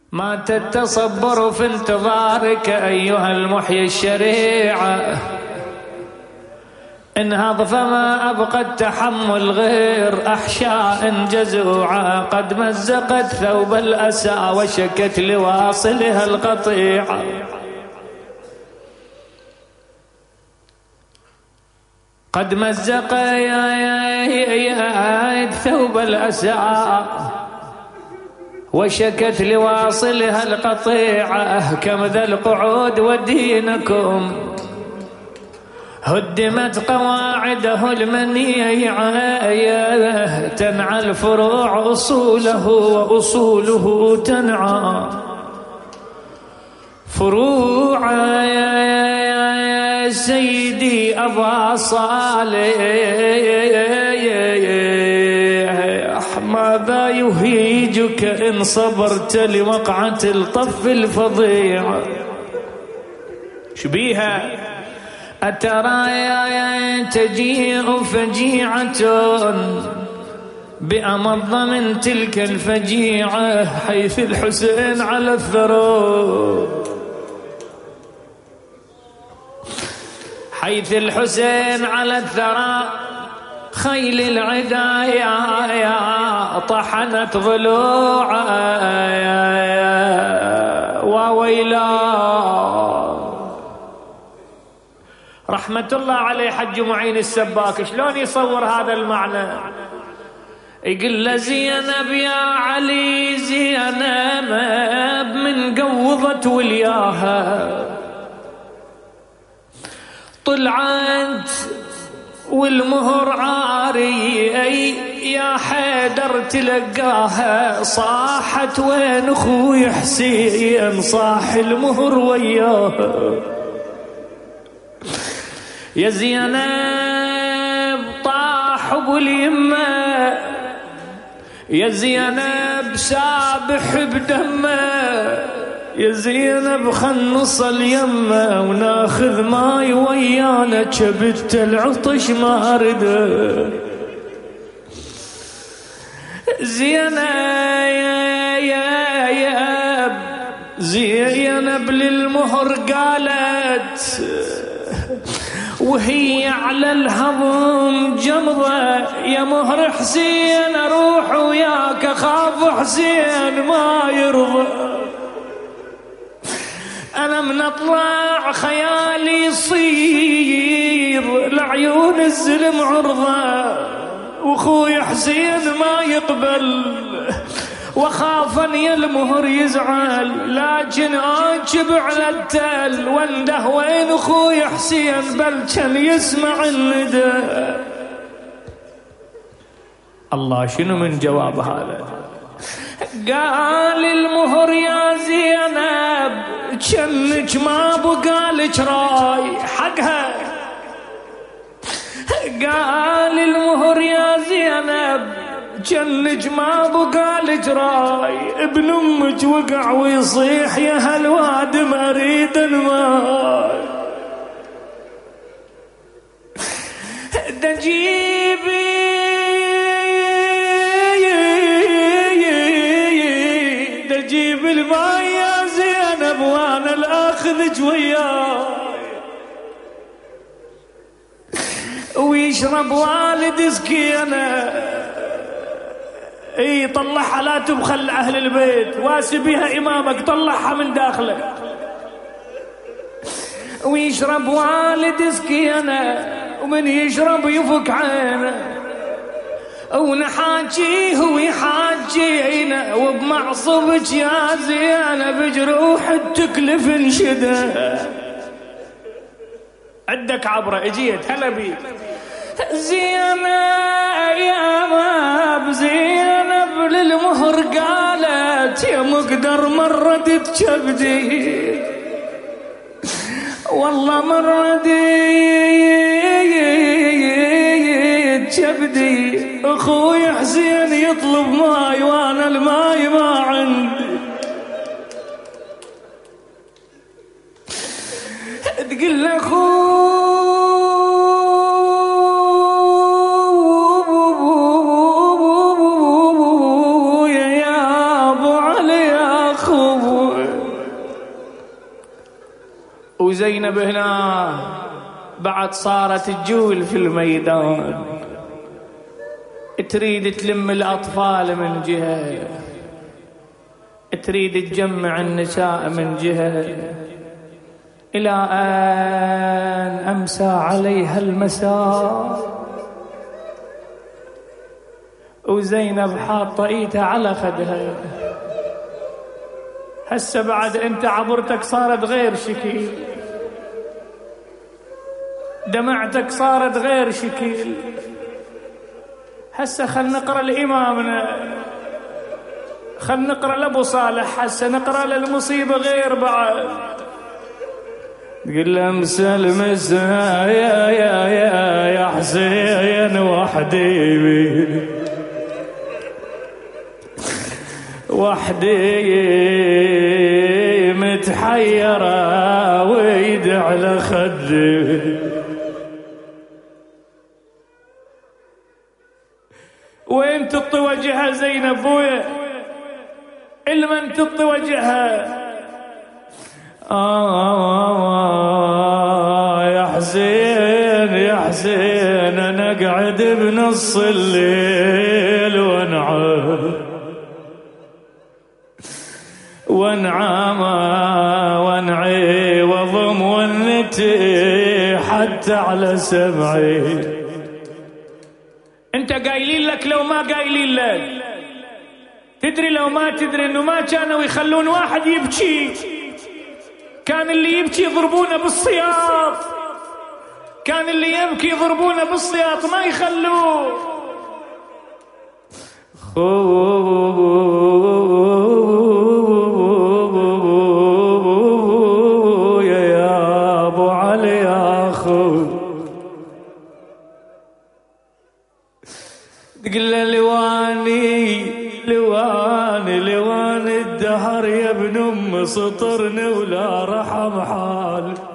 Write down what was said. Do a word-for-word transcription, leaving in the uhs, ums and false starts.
ما تتصبر في انتظارك أيها المحيي الشريعة، انهض فما أبقى التحمل غير أحشاء جزوعة، قد مزقت ثوب الأسى وشكت لواصلها القطيعة. قد مزق ثوب الأسى وشكت لواصلها القطيعة، كم ذا القعود ودينكم هدمت قواعده المنيعة، تنعى الفروع أصوله وأصوله تنعى فروع. سيدي أبا صالح ماذا يهيجك إن صبرت لوقعة الطف الفظيع؟ شبيها أترى تجيء فجيعة بأمض من تلك الفجيعة، حيث الحسين على الثرى، حيث الحسين على الثرى، خيل العدايا طحنت ضلوعا وويلا. رحمة الله عليه حج معين السباك شلون يصور هذا المعنى؟ يقول له زينب يا علي زينب من قوضت ولياها، طلعت والمهر عاري أي يا حيدر تلقاها، صاحت وين اخوي حسين صاح المهر وياها. يا زينب طاح ابو اليمه، يا زينب سابح بدمه، يا زينب خل نصل يمه وناخذ ماي ويانا، كبت العطش ما ارده. زينب زينب للمهر قالت وهي على الهضم جمضة، يا مهر حسين اروح وياك اخاف حسين ما يرضى، انا من اطلع خيالي يصير لعيون الزلم عرضة، واخوي حسين ما يقبل وخاف ان المهر يزعل، لكن اجب على التل وانده وين اخوي حسين بل كان يسمع الندى. الله شنو من جواب هذا؟ قال المهر يا زينب جنك ما بقالك راي حقها، قال المهر يا زينب جنك ما بقالك راي، ابن امك وقع ويصيح يا هالواد ما اريد الماي، دجيبي دجيب الماي يا زينب وانا الاخذك وياي، ويشرب والد سكينه اي طلعها لا تبخل اهل البيت، واسبيها امامك طلعها من داخلك، ويشرب والد سكينه ومن يشرب يفك عينه، ونحاجيه ويحاجينا وبمعصبك يا زينب جروح التكلف انشده. عندك عبره اجيت هلا بيك زينب يا ماب زينب للمهر قالت يا مقدر مردت كبدي، والله مردت كبدي، اخوي حسين يطلب ماي وانا الماي ما عندي، تقول له اخوي يا ابو علي يا اخوي وزينب هنا بعد صارت تجول في الميدان، تريد تلم الأطفال من جهة، تريد تجمع النساء من جهة، إلى أن أمسى عليها المساء وزينب حاطة إيدها على خدها. هسه بعد أنت عبرتك صارت غير شكل، دمعتك صارت غير شكل. هسه خل نقرأ لإمامنا، خل نقرأ لأبو صالح، هسه نقرأ للمصيبة غير بعد. قل له مسل مسا يا يا يا يا حسين وحدي وحدي متحيرة ويد على خدي، وين تطي وجهها زينب بويا؟ المن تطي وجهها؟ آه يا حسين يا حسين أنا قاعد بنص الليل وانعم وانعم وانعي وضم ونتي حتى على سمعي. انت قايلين لك لو ما قايلين لك، تدري لو ما تدري انه ما كانوا يخلون واحد يبكي، كان اللي يبكي يضربونه بالسياط، كان اللي يبكي يضربونه بالسياط ما يخلوه. خويا يا ابو علي يا خو، تقول له لواني لواني لواني الدهر يا ابن ام سطرني ولا رحم حالك.